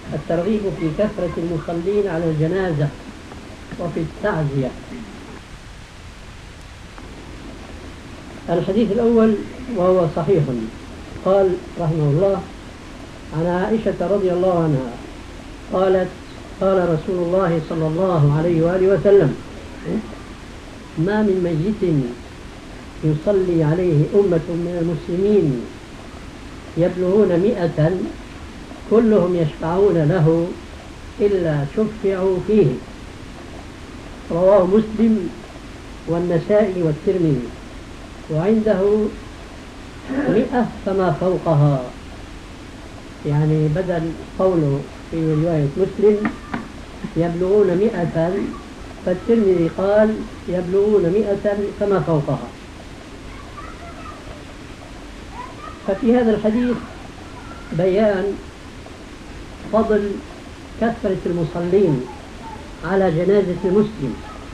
الترغيب في كثرة المصلين على الجنازة وفي التعزية. الحديث الأول وهو صحيح، قال رحمه الله: عن عائشة رضي الله عنها قالت: قال رسول الله صلى الله عليه وآله وسلم: ما من ميت يصلي عليه أمة من المسلمين يبلغون 100 كلهم يشفعون له إلا شفعوا فيه. رواه مسلم والنسائي والترمذي، وعنده 100 فما فوقها، يعني بدل قوله في رواية مسلم يبلغون 100 فالترمذي قال يبلغون 100 فما فوقها. ففي هذا الحديث بيان فضل كثرة المصلين على جنازة المسلم،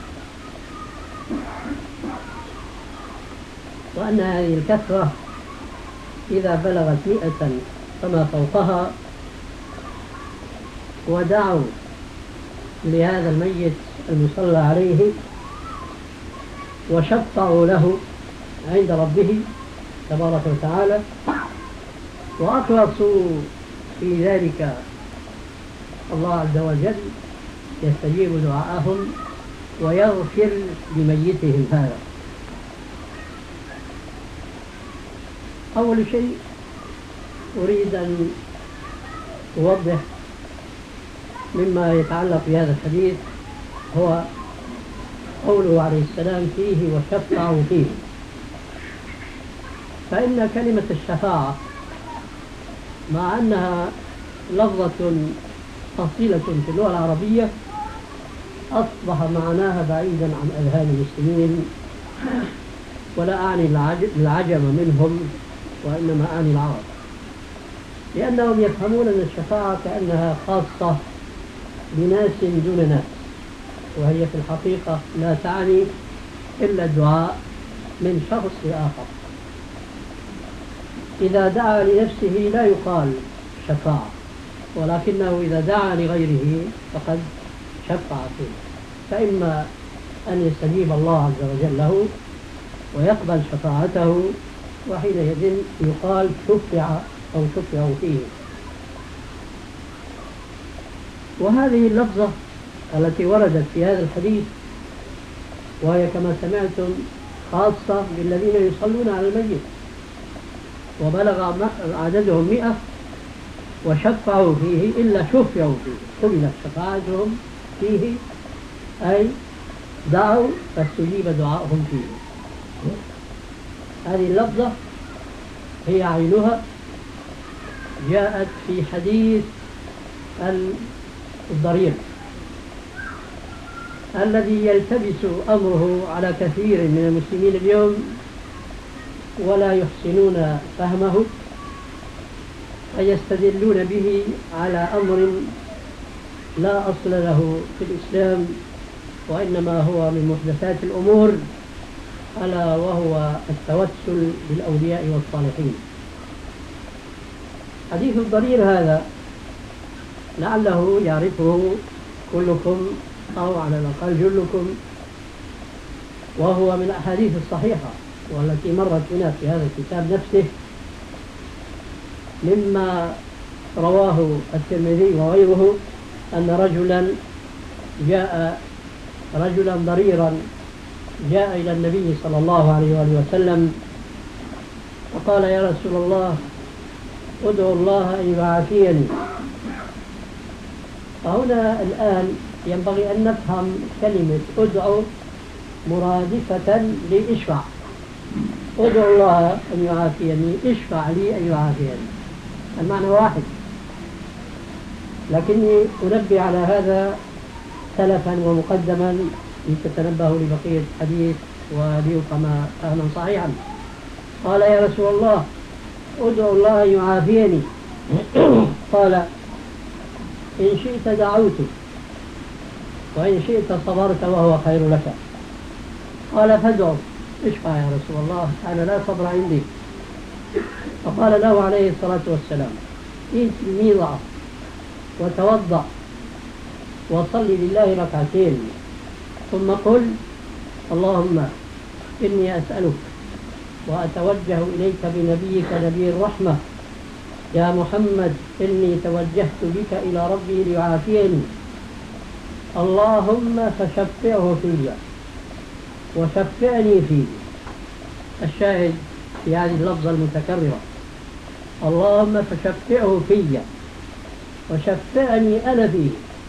وأن هذه الكثرة إذا بلغت 100 فما فوقها ودعوا لهذا الميت المصلى عليه وشفعوا له عند ربه تبارك وتعالى وأخلصوا في ذلك، الله عز وجل يستجيب دعاءهم ويغفر لميتهم هذا. أول شيء أريد أن أوضح مما يتعلق بهذا الحديث هو قوله عليه السلام فيه وشفعوا فيه. فإن كلمة الشفاعة مع أنها لفظة أصيلة في اللغة العربية أصبح معناها بعيدا عن أذهان المسلمين، ولا أعني العجم منهم وإنما أعني العرب، لأنهم يفهمون أن الشفاعة كأنها خاصة بناس دون ناس، وهي في الحقيقة لا تعني إلا الدعاء من شخص لآخر. إذا دعا لنفسه لا يقال شفاعة، ولكنه إذا دعا لغيره فقد شفع فيه، فإما أن يستجيب الله عز وجل له ويقبل شفاعته، وحينئذ يقال شفع أو شفع فيه. وهذه اللفظة التي وردت في هذا الحديث وهي كما سمعتم خاصة بالذين يصلون على الميت، وبلغ عددهم 100 وشفعوا فيه إلا شفعوا فيه، قبلت شفاعتهم فيه، أي دعوا فاستجيب دعاءهم فيه. هذه اللفظة هي عينها جاءت في حديث الضرير الذي يلتبس أمره على كثير من المسلمين اليوم ولا يحسنون فهمه، فيستدلون به على أمر لا أصل له في الإسلام، وإنما هو من محدثات الأمور، ألا وهو التوسل بالأولياء والصالحين. حديث الضرير هذا لعله يعرفه كلكم أو على الأقل جلكم، وهو من الأحاديث الصحيحة والتي مرت بنا في هذا الكتاب نفسه، مما رواه الترمذي وغيره أن رجلا ضريرا جاء إلى النبي صلى الله عليه وآله وسلم وقال: يا رسول الله ادعو الله أن يعافيني. فهنا الآن ينبغي أن نفهم كلمة ادعو مرادفة لإشفع. ادعو الله أن يعافيني، اشفع لي أن يعافيني، المعنى واحد، لكني أنبه على هذا سلفا ومقدما لتتنبهوا لبقية الحديث وليفهم فهما صحيحا. قال: يا رسول الله ادعو الله أن يعافيني. قال: إن شئت دعوت وإن شئت صبرت وهو خير لك. قال: فادعو، اشفع يا رسول الله، أنا لا صبر عندي. فقال له عليه الصلاة والسلام: إن تلمي ضعف وتوضأ وصل لله ركعتين، ثم قل اللهم إني أسألك وأتوجه إليك بنبيك نبي الرحمة يا محمد إني توجهت بك إلى ربي ليعافيني، اللهم فشفعه في وشفعني فيه. الشاهد في هذه اللفظة المتكررة اللهم فشفعه في وشفعني أنا فيه.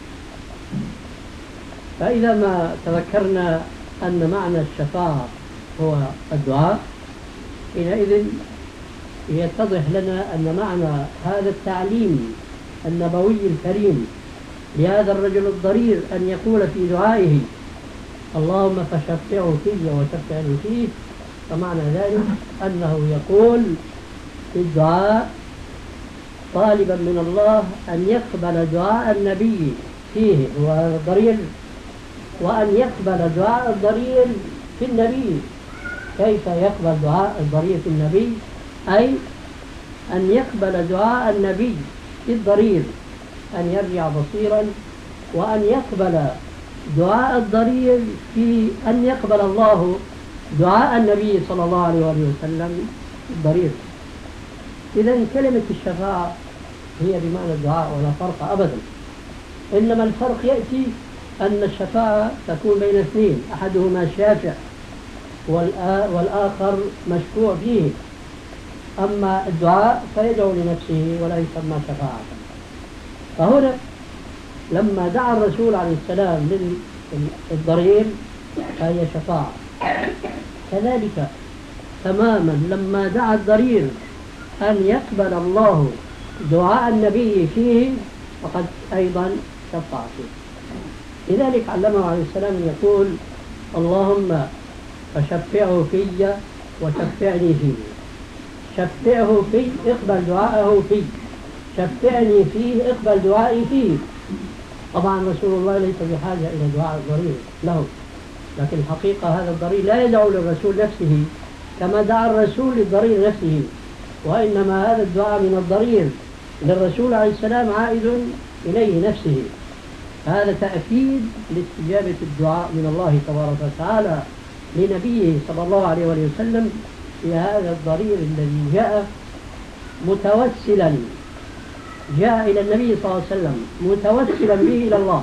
فإذا ما تذكرنا أن معنى الشفاعة هو الدعاء، حينئذ يتضح لنا أن معنى هذا التعليم النبوي الكريم لهذا الرجل الضرير أن يقول في دعائه اللهم فشفعه في وشفعني فيه، فمعنى ذلك أنه يقول في الدعاء طالبا من الله أن يقبل دعاء النبي فيه هو الضرير، وأن يقبل دعاء الضرير في النبي. كيف يقبل دعاء الضرير في النبي؟ أي أن يقبل دعاء النبي في الضرير أن يرجع بصيرا، وأن يقبل دعاء الضرير في أن يقبل الله دعاء النبي صلى الله عليه وسلم في الضرير. إذن كلمة الشفاعة هي بمعنى الدعاء ولا فرق أبدا، إنما الفرق يأتي أن الشفاعة تكون بين اثنين، أحدهما شافع والآخر مشفوع فيه. أما الدعاء فيدعو لنفسه ولا يسمى شفاعة. فهنا لما دعا الرسول عليه السلام للضرير فهي شفاعة، كذلك تماما لما دعا الضرير أن يقبل الله دعاء النبي فيه فقد أيضا شفع فيه. لذلك علمه عليه السلام أن يقول اللهم فشفعه في وشفعني فيه. شفعه في اقبل دعاءه فيه، شفعني فيه اقبل دعائي فيه. طبعا رسول الله ليس بحاجة إلى دعاء الضرير له، لكن الحقيقة هذا الضرير لا يدعو للرسول نفسه كما دعا الرسول للضرير نفسه، وإنما هذا الدعاء من الضرير للرسول عليه السلام عائد إليه نفسه. هذا تأكيد لاستجابة الدعاء من الله تبارك وتعالى لنبيه صلى الله عليه وسلم في هذا الضرير الذي جاء متوسلا، جاء إلى النبي صلى الله عليه وسلم متوسلا به إلى الله.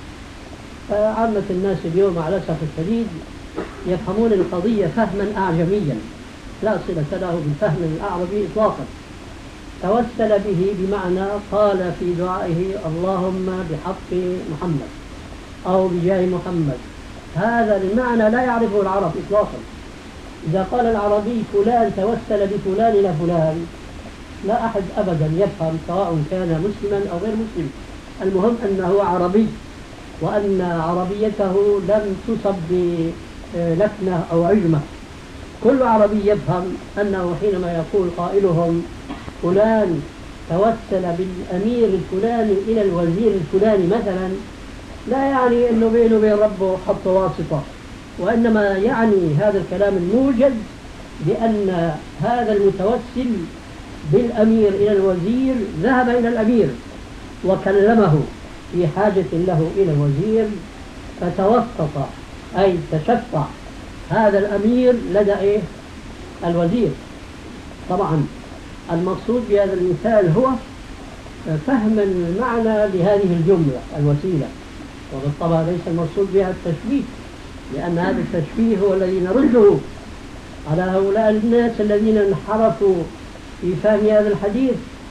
فعامة الناس اليوم على الأسف الشديد يفهمون القضية فهما أعجميا لا صلة له بالفهم الأعربي إطلاقا. توسل به بمعنى قال في دعائه اللهم بحق محمد أو بجاه محمد، هذا المعنى لا يعرفه العرب إطلاقا. إذا قال العربي فلان توسل بفلان إلى فلان لا أحد أبدا يفهم سواء كان مسلما أو غير مسلم، المهم أنه عربي وأن عربيته لم تصب بلكنة أو عجمة. كل عربي يفهم أنه حينما يقول قائلهم فلان توسل بالأمير الفلاني إلى الوزير الفلاني مثلا، لا يعني أنه بينه وبين ربه خط واسطة، وإنما يعني هذا الكلام الموجز بأن هذا المتوسل بالأمير إلى الوزير ذهب إلى الأمير وكلمه في حاجة له إلى الوزير فتوسط أي تشفع هذا الأمير لدى الوزير. طبعا المقصود بهذا المثال هو فهم المعنى لهذه الجملة الوسيلة، وبالطبع ليس المقصود بها التشبيه، لأن هذا التشبيه هو الذي نرده على هؤلاء الناس الذين انحرفوا في فهم هذا الحديث،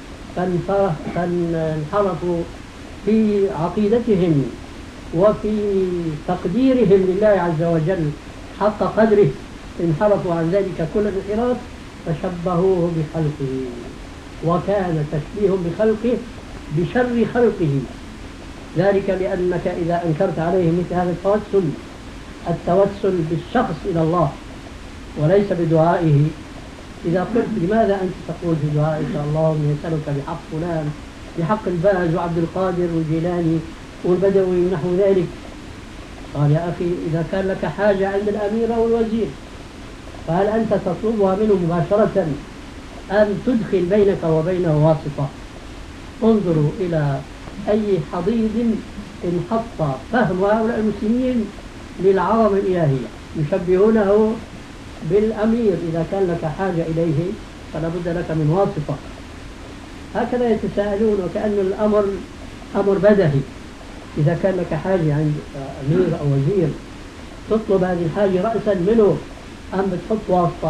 فانحرفوا في عقيدتهم وفي تقديرهم لله عز وجل حق قدره، انحرفوا عن ذلك كل الانحراف فشبهوه بخلقه، وكان تشبيه بخلقه بشر خلقه. ذلك لأنك إذا أنكرت عليه مثل هذا التوسل بالشخص إلى الله وليس بدعائه، إذا قلت لماذا أنت تقول في دعائك اللهم يسألك بحق فلان، بحق الباز وعبد القادر والجيلاني والبدوي ونحو ذلك، قال يا أخي إذا كان لك حاجة عند الأمير أو الوزير فهل أنت تطلبها منه مباشرة أم تدخل بينك وبينه واسطة؟ انظروا إلى أي حضيض انحط فهم هؤلاء المسلمين للعظمة الإلهية، يشبهونه بالأمير إذا كان لك حاجة إليه فلا بد لك من واسطة. هكذا يتساءلون وكأن الأمر أمر بدهي، إذا كان لك حاجة عند أمير أو وزير تطلب هذه الحاجة رأسا منه أم بتحط واسطة؟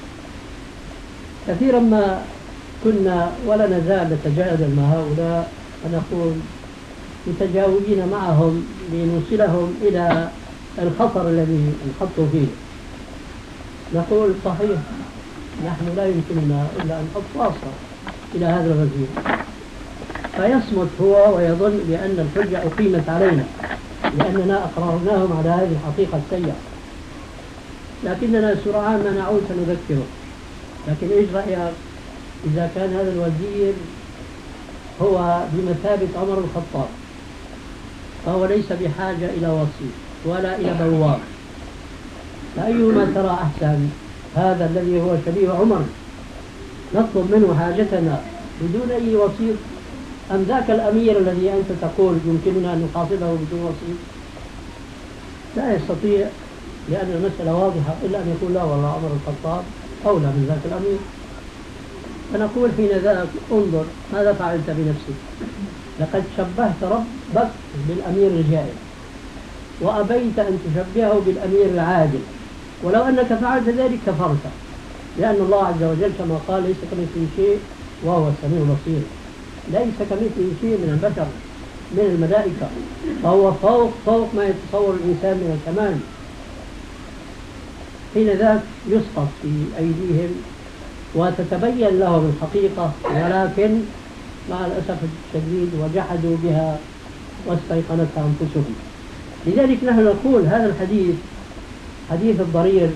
كثيرا ما كنا ولا نزال نتجادل مع هؤلاء ونقول متجاوبين معهم لنوصلهم إلى الخطر الذي انحطوا فيه. نقول صحيح نحن لا يمكننا إلا أن نحط واسطة إلى هذا الوزير، فيصمت هو ويظن بأن الحجة أقيمت علينا لأننا أقررناهم على هذه الحقيقة السيئة، لكننا سرعان ما نعود سنذكره. لكن إيش رأيك إذا كان هذا الوزير هو بمثابة عمر الخطاب، فهو ليس بحاجة إلى وسيط ولا إلى بواب، فأيهما ترى أحسن؟ هذا الذي هو شبيه عمر نطلب منه حاجتنا بدون أي وسيط، أم ذاك الأمير الذي أنت تقول يمكننا أن نخاطبه بدون وسيط؟ لا يستطيع، لأن المسألة واضحة، إلا أن يقول لا والله عمر الخطاب أولى من ذاك الأمير. فنقول حين ذاك انظر ماذا فعلت بنفسك، لقد شبهت ربك بالأمير الجائر وأبيت أن تشبهه بالأمير العادل، ولو أنك فعلت ذلك كفرت، لأن الله عز وجل كما قال ليس كمثله شيء وهو السميع البصير، ليس كمثله شيء من البشر من الملائكة، فهو فوق ما يتصور الإنسان من الكمال. حين ذاك يسقط في أيديهم وتتبين لهم الحقيقة، ولكن مع الأسف الشديد وجحدوا بها واستيقنتها أنفسهم. لذلك نحن نقول هذا الحديث حديث الضرير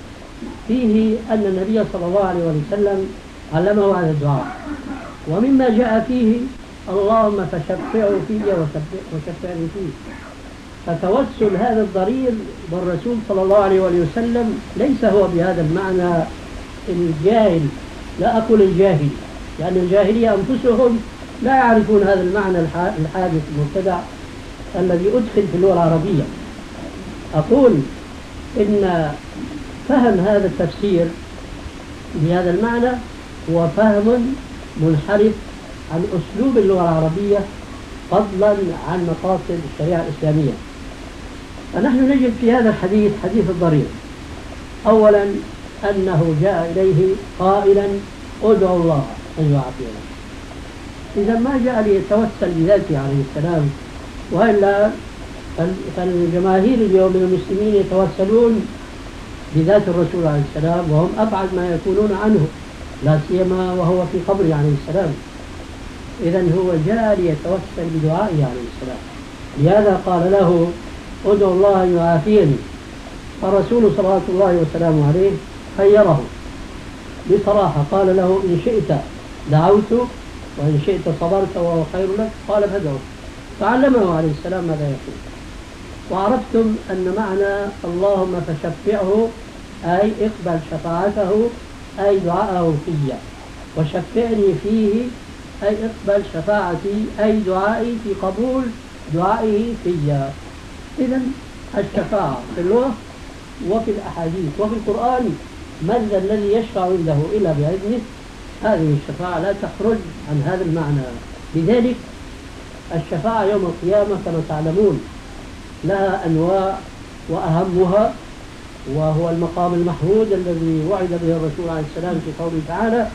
فيه أن النبي صلى الله عليه وسلم علمه هذا الدعاء، ومما جاء فيه اللهم فشفعه في وشفعني فيه. فتوسل هذا الضرير بالرسول صلى الله عليه وسلم ليس هو بهذا المعنى الجاهل، لا أقول الجاهل، لأن الجاهلية أنفسهم لا يعرفون هذا المعنى الحادث المبتدع الذي أدخل في اللغة العربية. أقول إن فهم هذا التفسير بهذا المعنى هو فهم منحرف عن أسلوب اللغة العربية فضلا عن مقاصد الشريعة الإسلامية. فنحن نجد في هذا الحديث حديث الضرير أولا أنه جاء إليه قائلا ادعو الله أن يعافينا، إذا ما جاء ليتوسل بذاته عليه السلام، وإلا فالجماهير اليوم من المسلمين يتوسلون بذات الرسول عليه السلام وهم أبعد ما يكونون عنه، لا سيما وهو في قبره عليه السلام. إذا هو جاء ليتوسل بدعائه عليه السلام، لهذا قال له ادعو الله أن يعافيني. فالرسول صلى الله وسلامه عليه خيره بصراحة، قال له إن شئت دعوت وإن شئت صبرت وهو خير لك، قال فادعو. فعلمه عليه السلام ماذا يقول. وعرفتم أن معنى اللهم فشفعه أي اقبل شفاعته أي دعاءه في، وشفعني فيه أي اقبل شفاعتي أي دعائي في قبول دعائه في. إذن الشفاعة في اللغة وفي الأحاديث وفي القرآن، من ذا الذي يشفع عنده إلا بإذنه، هذه الشفاعة لا تخرج عن هذا المعنى. لذلك الشفاعة يوم القيامة كما تعلمون لها أنواع، وأهمها وهو المقام المحمود الذي وعد به الرسول عليه السلام في قوله تعالى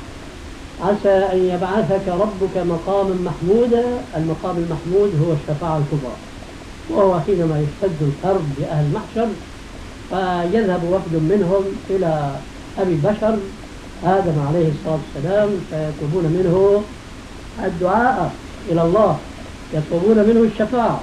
عسى أن يبعثك ربك مقاما محمودا. المقام المحمود هو الشفاعة الكبرى، وهو حينما يشتد الكرب لأهل المحشر فيذهب وفد منهم إلى أبي البشر آدم عليه الصلاة والسلام فيطلبون منه الدعاء إلى الله، يطلبون منه الشفاعة،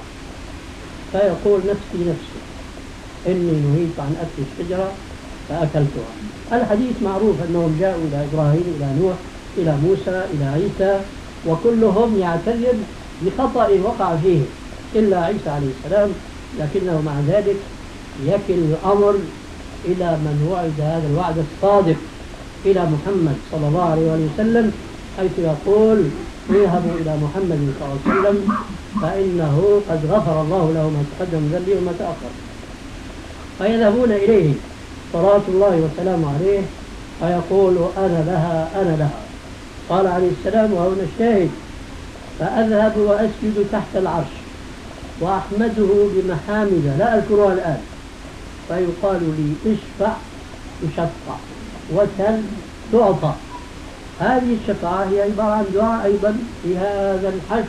فيقول نفسي نفسي إني نهيت عن أكل الشجرة فأكلتها. الحديث معروف أنهم جاءوا إلى إبراهيم إلى نوح إلى موسى إلى عيسى، وكلهم يعتذر بخطأ وقع فيه إلا عيسى عليه السلام، لكنه مع ذلك يكل الأمر إلى من وعد هذا الوعد الصادق، إلى محمد صلى الله عليه وسلم، حيث يقول ويذهبوا إلى محمد صلى الله عليه وسلم فإنه قد غفر الله له ما تقدم من ذنبه وما تأخر. فيذهبون إليه صلاة الله وسلامه عليه فيقول أنا لها أنا لها. قال عليه السلام وهنا الشاهد: فأذهب وأسجد تحت العرش وأحمده بمحامد لا أذكرها الآن، فيقال لي اشفع تشفع وسل تعطى. هذه الشفاعة هي عبارة عن دعاء أيضا في هذا الحشر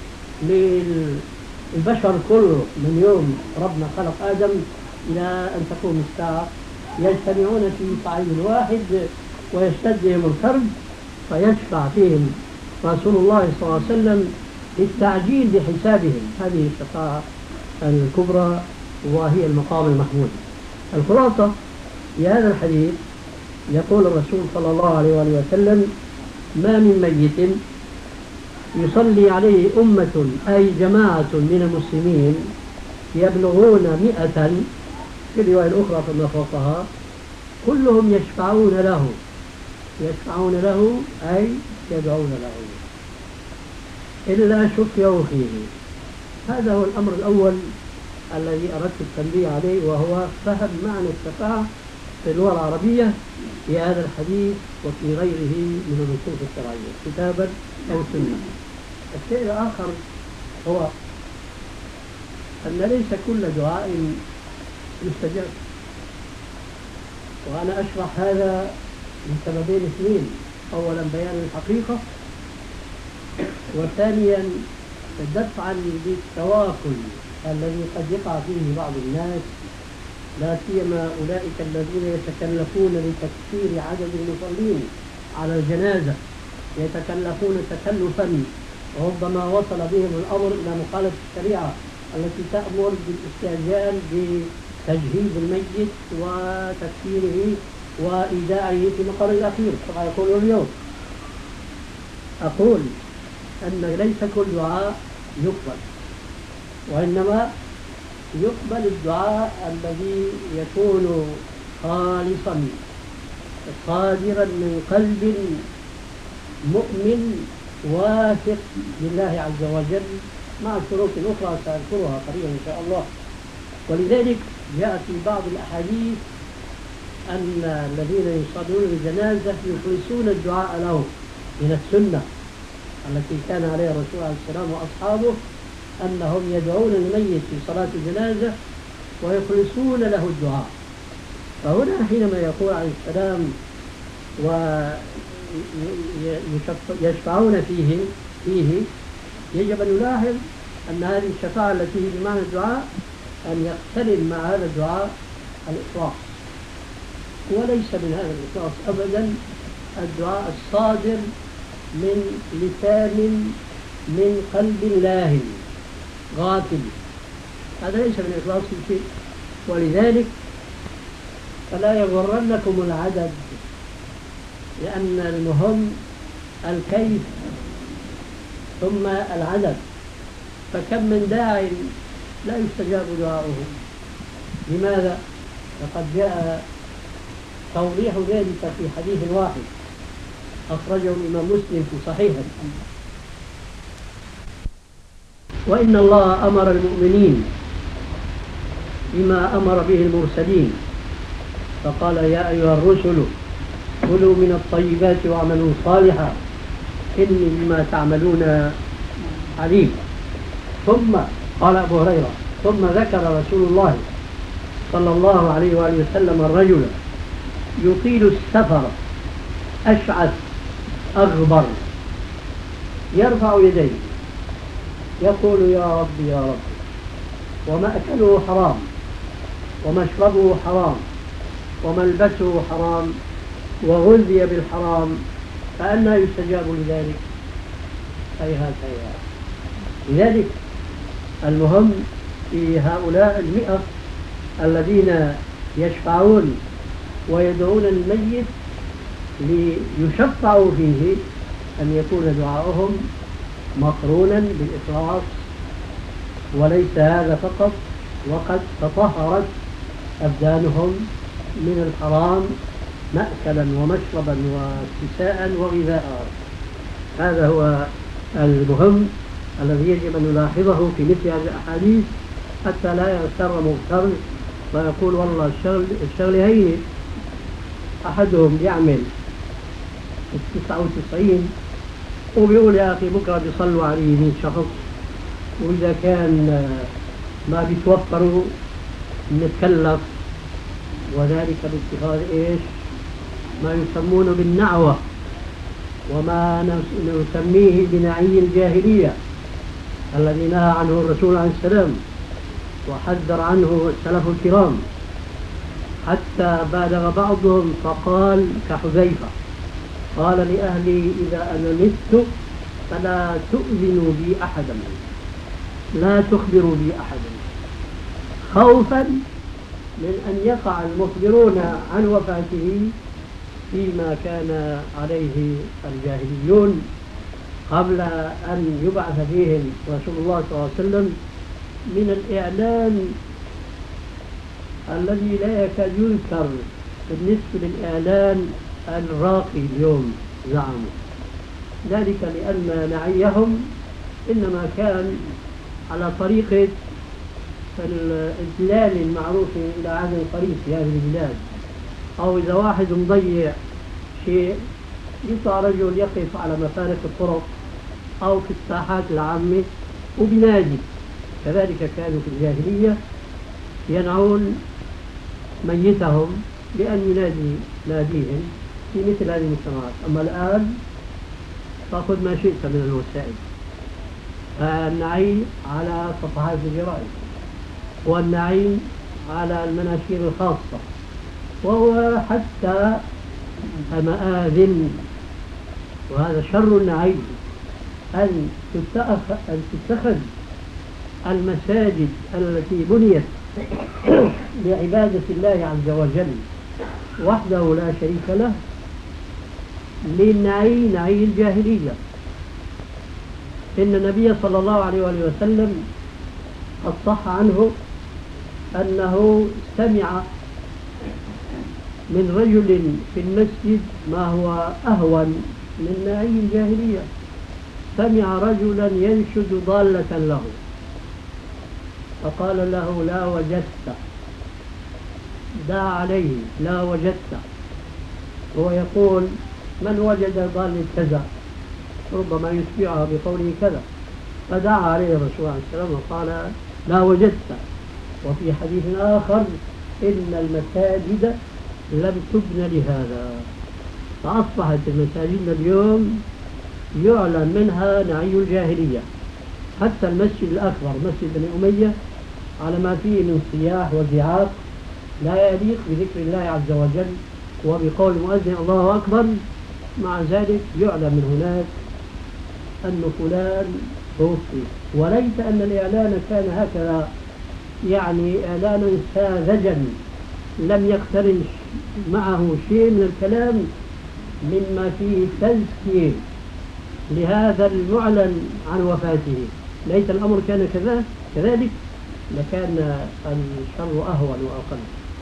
للبشر كله من يوم ربنا خلق آدم إلى أن تقوم الساعة، يجتمعون في صعيد واحد ويشتد بهم الكرب فيشفع فيهم رسول الله صلى الله عليه وسلم للتعجيل بحسابهم. هذه الشفاعة الكبرى وهي المقام المحمود. الخلاصة في هذا الحديث يقول الرسول صلى الله عليه وآله وسلم: ما من ميت يصلي عليه أمة أي جماعة من المسلمين يبلغون 100 في الرواية الأخرى فما فوقها كلهم يشفعون له أي يدعون له إلا شفعوا فيه. هذا هو الأمر الأول الذي أردت التنبيه عليه، وهو فهم معنى الشفاعة في اللغة العربية في هذا الحديث وفي غيره من النصوص الشرعية كتابا أو سنة. الشيء الآخر هو أن ليس كل دعاء يستجاب، وأنا أشرح هذا لسببين اثنين: أولا بيان الحقيقة، وثانيا دفعا للتواكل الذي قد يقع فيه بعض الناس، لا سيما أولئك الذين يتكلفون لتكثير عدد المصلين على الجنازة، يتكلفون تكلفا ربما وصل بهم الأمر إلى مخالفة الشريعة التي تأمر بالاستعجال بتجهيز الميت وتكفيره وإيداعه في مقر الأخير كما يقول اليوم. أقول أن ليس كل دعاء يقبل، وإنما يقبل الدعاء الذي يكون خالصا صادرا من قلب مؤمن واثق بالله عز وجل مع شروط أخرى سأذكرها قريبا إن شاء الله. ولذلك جاء في بعض الأحاديث أن الذين يصلون الجنازة يخلصون الدعاء له من السنة التي كان عليها الرسول عليه السلام وأصحابه، أنهم يدعون الميت في صلاة الجنازة ويخلصون له الدعاء. فهنا حينما يقول عليه السلام ويشفعون فيه يجب أن نلاحظ أن هذه الشفاعة التي هي بمعنى الدعاء أن يقترن مع هذا الدعاء الإخلاص، وليس من هذا الإخلاص أبدا الدعاء الصادر من لسان من قلب لاهٍ غافل، هذا ليس من إخلاص شيء. ولذلك فلا يغرنكم العدد، لأن المهم الكيف ثم العدد. فكم من داع لا يستجاب دعاؤه. لماذا؟ لقد جاء توضيح ذلك في حديث واحد أخرجه الإمام مسلم في صحيحه: وإن الله أمر المؤمنين بما أمر به المرسلين، فقال: يا أيها الرسل كلوا من الطيبات واعملوا صالحا إني بما تعملون عليم. ثم قال أبو هريرة: ثم ذكر رسول الله صلى الله عليه وآله وسلم الرجل يطيل السفر أشعث أغبر يرفع يديه يقول: يا رب يا رب، ومأكله حرام ومشربه حرام وملبسه حرام وغذي بالحرام، فأنى يستجاب لذلك؟ هيهات هيهات. لذلك المهم في هؤلاء 100 الذين يشفعون ويدعون الميت ليشفعوا فيه أن يكون دعاؤهم مقرونا بالإخلاص. وليس هذا فقط، وقد تطهرت أبدانهم من الحرام مأكلا ومشربا وكساء وغذاء. هذا هو المهم الذي يجب أن نلاحظه في مثل هذه الأحاديث حتى لا يغتر مغتر ويقول والله الشغل هين، أحدهم يعمل 99 وبيقول يا أخي بكرة بيصلوا عليه 100 شخص، وإذا كان ما بيتوفروا نتكلف، وذلك باتخاذ إيش ما يسمونه بالنعوة وما نسميه بنعي الجاهلية الذي نهى عنه الرسول عليه السلام وحذر عنه السلف الكرام، حتى بالغ بعضهم فقال كحذيفة قال لأهلي إذا أنا مت فلا تؤذنوا بي أحدا، لا تخبروا بي أحدا، خوفا من أن يقع المخبرون عن وفاته فيما كان عليه الجاهليون قبل أن يبعث فيهم رسول الله صلى الله عليه وسلم من الإعلان الذي لا يكاد يذكر بالنسبة للإعلان الراقي اليوم زعموا ذلك، لأن نعيهم إنما كان على طريقة الإدلال المعروف إلى عهد قريب في هذه البلاد، أو إذا واحد مضيع شيء يطلع رجل يقف على مفارق الطرق أو في الساحات العامة وبنادي. كذلك كانوا في الجاهلية ينعون ميتهم بأن ينادي ناديهم في مثل هذه المجتمعات. أما الآن تأخذ ما شئت من الوسائل، النعي على صفحات الجرائد والنعي على المناشير الخاصة، وهو حتى مآذن، وهذا شر النعي أن تتخذ المساجد التي بنيت لعبادة الله عز وجل وحده لا شريك له للنعي نعي الجاهلية. إن النبي صلى الله عليه وسلم قد صح عنه أنه سمع من رجل في المسجد ما هو أهون من نعي الجاهلية، سمع رجلا ينشد ضالة له فقال له لا وجدت، دعا عليه لا وجدت، هو يقول من وجد ضالة كذا ربما يشبعها بقوله كذا، فدعا عليه الرسول عليه السلام وقال لا وجدت. وفي حديث آخر إن المساجد لم تبن لهذا، فأصبحت المساجد اليوم يعلن منها نعي الجاهلية، حتى المسجد الأكبر مسجد بني أمية على ما فيه من صياح وزعاق لا يليق بذكر الله عز وجل وبقول المؤذن الله أكبر، مع ذلك يعلم من هناك أن فلان توفي. وليس أن الإعلان كان هكذا يعني إعلانا ساذجا لم يقترن معه شيء من الكلام مما فيه تزكية لهذا المعلن عن وفاته، ليس الأمر كان كذلك لكان الشر أهون وأقل،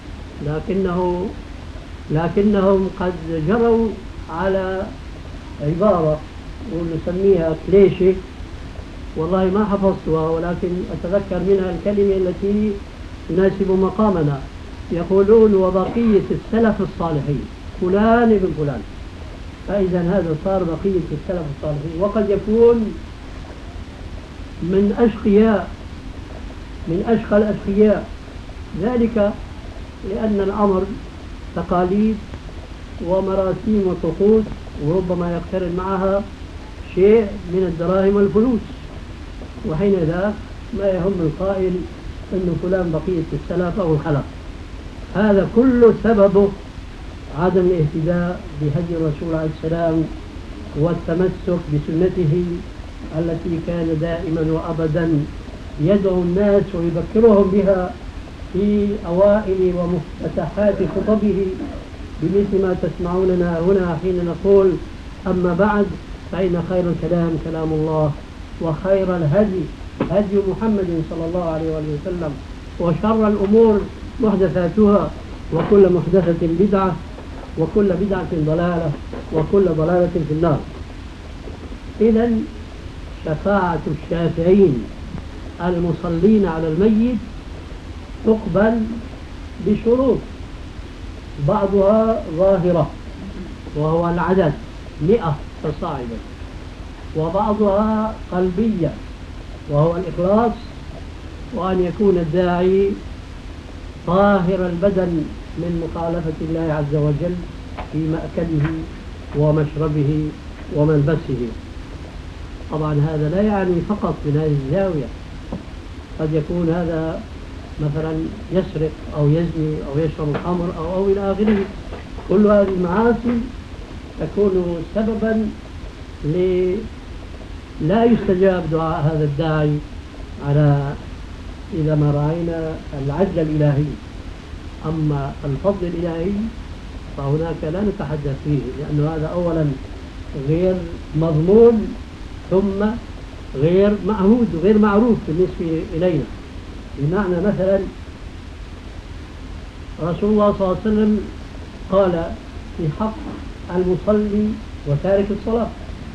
لكنهم قد جروا على عبارة ونسميها كليشة، والله ما حفظتها ولكن أتذكر منها الكلمة التي تناسب مقامنا. يقولون وبقية السلف الصالحين فلان ابن فلان، فإذا هذا صار بقية السلف الصالحين، وقد يكون من أشقى الأشقياء، ذلك لأن الأمر تقاليد ومراسيم وطقوس، وربما يقترن معها شيء من الدراهم والفلوس، وحين ذاك ما يهم القائل أن فلان بقية السلف أو الخلف. هذا كله سببه عدم الاهتداء بهدي الرسول عليه السلام والتمسك بسنته التي كان دائما وأبدا يدعو الناس ويذكرهم بها في أوائل ومفتتحات خطبه، بمثل ما تسمعوننا هنا حين نقول أما بعد فإن خير الكلام كلام الله، وخير الهدي هدي محمد صلى الله عليه وسلم، وشر الأمور محدثاتها، وكل محدثة بدعة، وكل بدعة ضلالة، وكل ضلالة في النار. إذن شفاعة الشافعين المصلين على الميت تقبل بشروط، بعضها ظاهرة وهو العدد 100 فصاعدا، وبعضها قلبية وهو الإخلاص، وأن يكون الداعي طاهر البدن من مخالفة الله عز وجل في مأكله ومشربه وملبسه. طبعا هذا لا يعني فقط من هذه الزاوية، قد يكون هذا مثلا يسرق أو يزني أو يشرب الخمر أو إلى آخره. كل هذه المعاصي تكون سببا لا يستجاب دعاء هذا الداعي على إذا ما رأينا العدل الإلهي. أما الفضل الإلهي فهناك لا نتحدث فيه، لأن هذا أولا غير مضمون، ثم غير معهود وغير معروف بالنسبة إلينا. بمعنى مثلا رسول الله صلى الله عليه وسلم قال في حق المصلي وتارك الصلاة،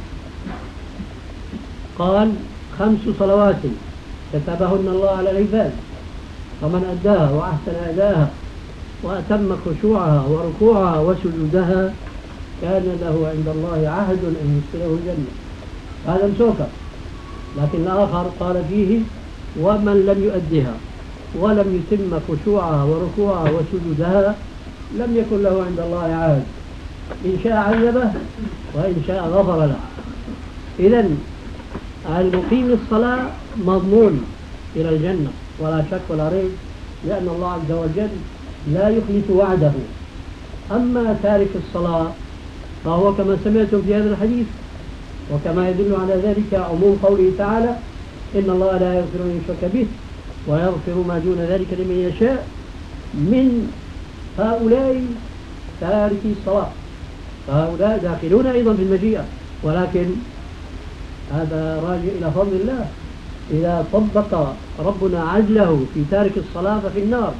قال 5 صلوات كتبهن الله على العباد، فمن أداها وأحسن أداها وأتم خشوعها وركوعها وسجودها كان له عند الله عهد أن يدخله الجنة. هذا مسوكر. لكن الآخر قال فيه ومن لم يؤدها ولم يتم خشوعها وركوعها وسجودها لم يكن له عند الله عهد، إن شاء عذبه وإن شاء غفر له. إذن المقيم الصلاة مضمون إلى الجنة ولا شك ولا ريب، لأن الله عز وجل لا يخلف وعده. أما تارك الصلاة فهو كما سمعتم في هذا الحديث، وكما يدل على ذلك عموم قوله تعالى إن الله لا يغفر أن يشرك به ويغفر ما دون ذلك لمن يشاء، من هؤلاء تاركي الصلاة، فهؤلاء داخلون أيضا في المشيئة، ولكن هذا راجع إلى فضل الله. إذا طبق ربنا عدله في تارك الصلاة ففي النار.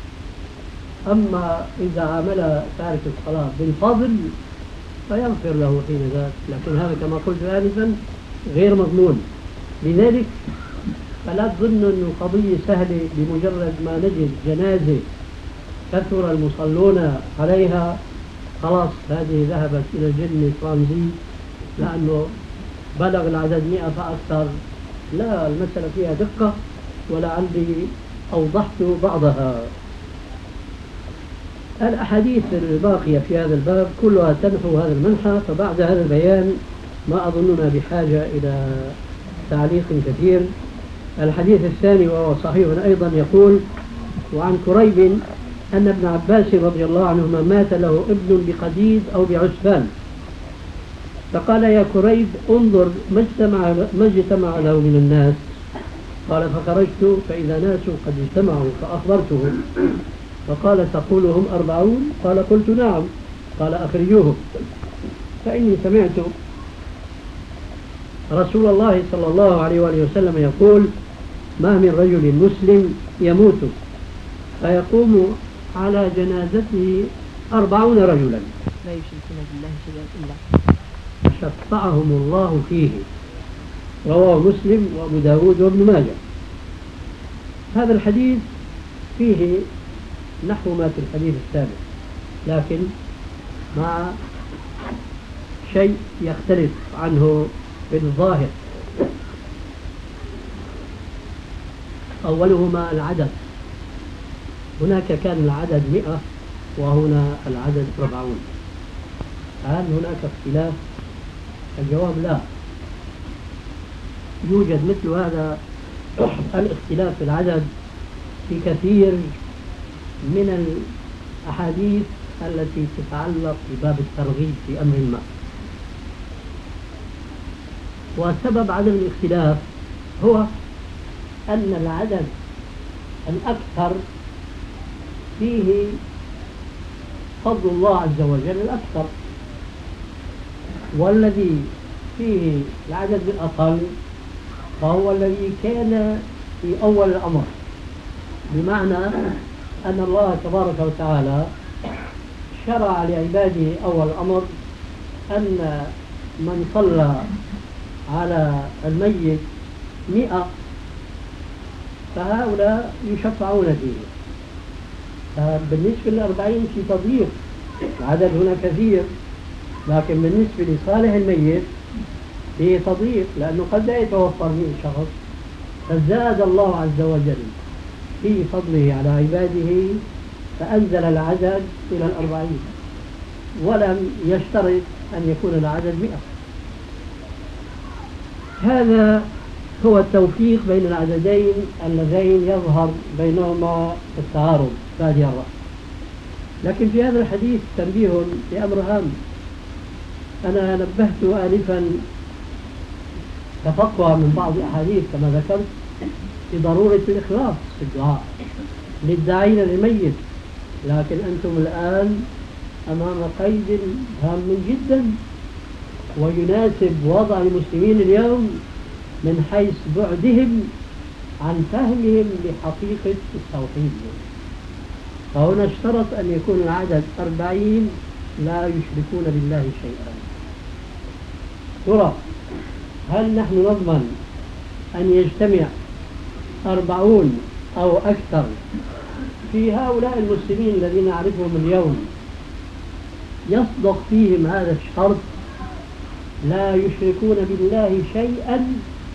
أما إذا عامل تارك الصلاة بالفضل فيغفر له حين ذاك، لكن هذا كما قلت آنفا غير مضمون. لذلك فلا تظن أن القضية سهلة بمجرد ما نجد جنازة كثر المصلون عليها خلاص هذه ذهبت إلى الجنة ترانزيت لأنه بلغ العدد 100 فأكثر. لا، المسألة فيها دقة ولعلي أوضحت بعضها. الأحاديث الباقية في هذا الباب كلها تنحو هذا المنحى، فبعد هذا البيان ما أظننا بحاجة إلى تعليق كثير. الحديث الثاني وهو صحيح أيضا يقول وعن كريب أن ابن عباس رضي الله عنهما مات له ابن بقديد أو بعسبان، فقال يا كريب انظر ما اجتمع له من الناس. قال فخرجت فإذا ناس قد اجتمعوا فأخبرتهم، فقال تقول هم 40؟ قال قلت نعم. قال أخرجوهم، فإني سمعت رسول الله صلى الله عليه وآله وسلم يقول ما من رجل مسلم يموت فيقوم على جنازته 40 رجلا لا يشركون بالله شيئا إلا شفعهم الله فيه. رواه مسلم وأبو داود وابن ماجه. هذا الحديث فيه نحو ما في الحديث السابق، لكن مع شيء يختلف عنه بالظاهر. أولهما العدد، هناك كان العدد 100 وهنا العدد 40. هل هناك اختلاف؟ الجواب لا، يوجد مثل هذا الاختلاف في العدد في كثير من الأحاديث التي تتعلق بباب الترغيب في أمر ما. وسبب عدم الاختلاف هو أن العدد الأكثر فيه فضل الله عز وجل الأكثر، والذي فيه العدد الأقل فهو الذي كان في أول الأمر، بمعنى أن الله تبارك وتعالى شرع لعباده أول الأمر أن من صلى على الميت 100 فهؤلاء يشفعون فيه. بالنسبة لل40 في تضييق، العدد هنا كثير، لكن بالنسبة لصالح الميت فيه تضييق، لأنه قد لا يتوفر 100 شخص، فزاد الله عز وجل في فضله على عباده فأنزل العدد إلى 40 ولم يشترط أن يكون العدد 100. هذا هو التوفيق بين العددين اللذين يظهر بينهما التعارض هذه الرأي. لكن في هذا الحديث تنبيه لأمر هام. أنا نبهت آنفا تفقها من بعض الأحاديث كما ذكرت بضرورة الإخلاص في الدعاء للداعين للميت، لكن أنتم الآن أمام قيد هام جدا ويناسب وضع المسلمين اليوم من حيث بعدهم عن فهمهم لحقيقة التوحيد. فهنا اشترط أن يكون العدد 40 لا يشركون بالله شيئا. ترى هل نحن نضمن أن يجتمع 40 أو أكثر في هؤلاء المسلمين الذين نعرفهم اليوم يصدق فيهم هذا الشرط لا يشركون بالله شيئا؟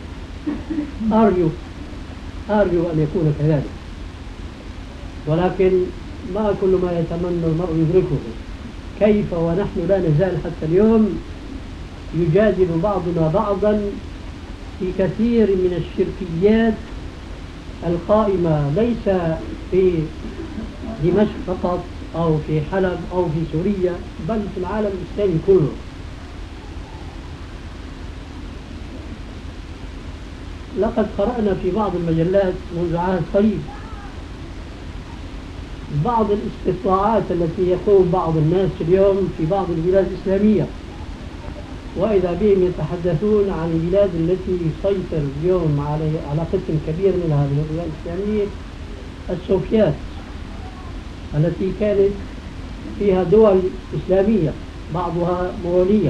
أرجو أن يكون كذلك، ولكن ما كل ما يتمنى المرء يدركه. كيف ونحن لا نزال حتى اليوم يجادل بعضنا بعضا في كثير من الشركيات القائمة ليس في دمشق فقط أو في حلب أو في سوريا بل في العالم الإسلامي كله. لقد قرأنا في بعض المجلات منذ عهد قريب بعض الاستطلاعات التي يقوم بعض الناس اليوم في بعض البلاد الإسلامية، وإذا بهم يتحدثون عن البلاد التي يسيطر اليوم على قسم كبير من هذه البلاد الإسلامية السوفيات التي كانت فيها دول إسلامية بعضها مغولية.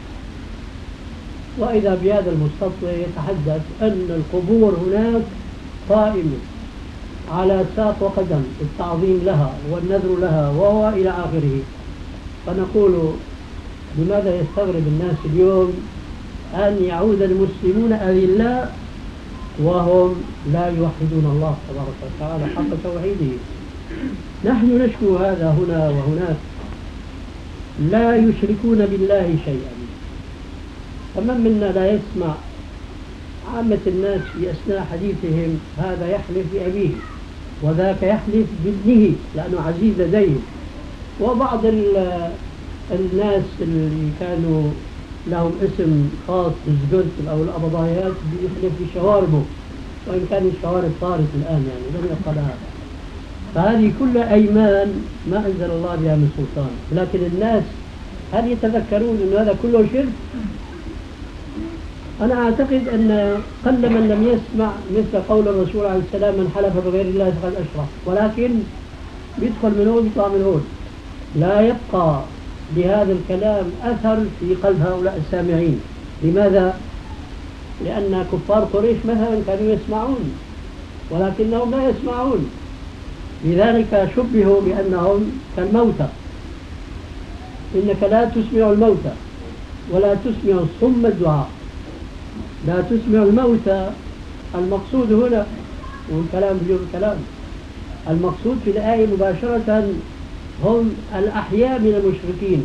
وإذا بهذا المستطلع يتحدث أن القبور هناك قائمة على ساق وقدم التعظيم لها والنذر لها وهو إلى آخره. فنقول لماذا يستغرب الناس اليوم أن يعود المسلمون أذلاء وهم لا يوحدون الله تبارك وتعالى حق توحيده؟ نحن نشكو هذا هنا وهناك، لا يشركون بالله شيئا. فمن منا لا يسمع عامة الناس في أثناء حديثهم هذا يحلف بأبيه وذاك يحلف بابنه لأنه عزيز لديه، وبعض الناس اللي كانوا لهم اسم خاص بالزقلت أو الأبضايات بيحلف بشواربه، وإن كان الشوارب صارت الآن يعني لم يبقى لها. فهذه كلها أيمان ما أنزل الله بها من سلطان. لكن الناس هل يتذكرون أن هذا كله شرك؟ أنا أعتقد أن قل من لم يسمع مثل قول الرسول عليه السلام من حلف بغير الله فقد أشرك، ولكن بيدخل من هون يطلع من هون، لا يبقى لهذا الكلام أثر في قلب هؤلاء السامعين. لماذا؟ لأن كفار قريش مثلا كانوا يسمعون ولكنهم لا يسمعون، لذلك شبهوا بأنهم كالموتى. إنك لا تسمع الموتى ولا تسمع الصم الدعاء، لا تسمع الموتى. المقصود هنا والكلام بجوز الكلام، المقصود في الآية مباشرة هم الأحياء من المشركين،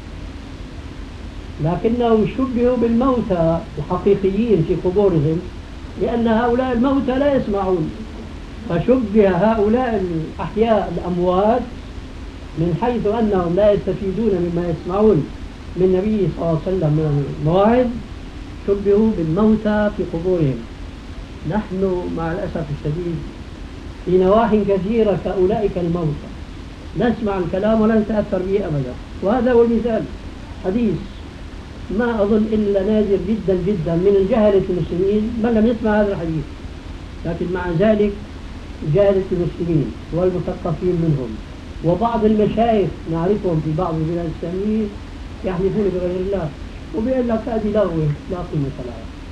لكنهم شبهوا بالموتى الحقيقيين في قبورهم لأن هؤلاء الموتى لا يسمعون، فشبه هؤلاء الأحياء الأموات من حيث أنهم لا يستفيدون مما يسمعون من النبي صلى الله عليه وسلم من المواعظ، شبهوا بالموتى في قبورهم. نحن مع الأسف الشديد في نواحي كثيرة كأولئك الموتى نسمع الكلام ولا نتأثر به أبدا. وهذا هو المثال حديث ما أظن إلا نادر جدا جدا من الجهلة المسلمين من لم يسمع هذا الحديث، لكن مع ذلك جهلة المسلمين والمثقفين منهم وبعض المشايخ نعرفهم في بعض البلاد الإسلامية يحلفون بغير الله وبيقول لك هذه لغوة لا قيمة لها.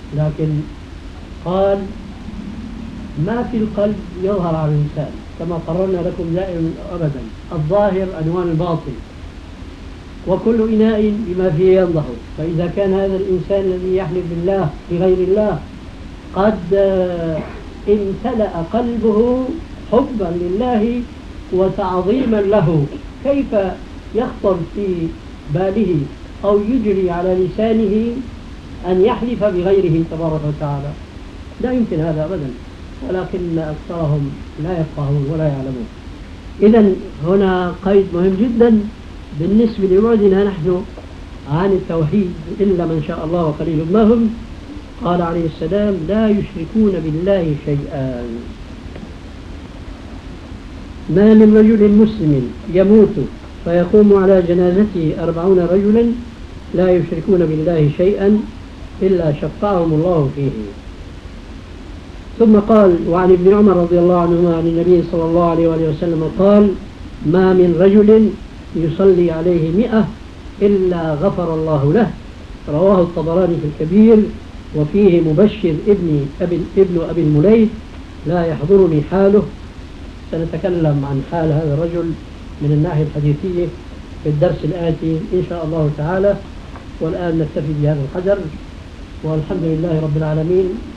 لكن قال ما في القلب يظهر على الإنسان، كما قررنا لكم دائما أبدا الظاهر عنوان الباطن، وكل إناء بما فيه ينضح. فإذا كان هذا الإنسان الذي يحلف بالله بغير الله قد امتلأ قلبه حبا لله وتعظيما له، كيف يخطر في باله أو يجري على لسانه أن يحلف بغيره تبارك وتعالى؟ لا يمكن هذا أبدا، ولكن أكثرهم لا يفقهون ولا يعلمون. إذن هنا قيد مهم جدا بالنسبة لبعدنا نحن عن التوحيد، إلا من شاء الله وقليل ما هم. قال عليه السلام: لا يشركون بالله شيئا. ما من رجل مسلم يموت فيقوم على جنازته 40 رجلا لا يشركون بالله شيئا إلا شفعهم الله فيه. ثم قال: وعن ابن عمر رضي الله عنهما عن النبي صلى الله عليه وآله وسلم قال: ما من رجل يصلي عليه 100 إلا غفر الله له. رواه الطبراني في الكبير، وفيه مبشر ابن أبي المليث. لا يحضرني حاله، سنتكلم عن حال هذا الرجل من الناحية الحديثية في الدرس الآتي إن شاء الله تعالى. والآن نكتفي بهذا القدر، والحمد لله رب العالمين.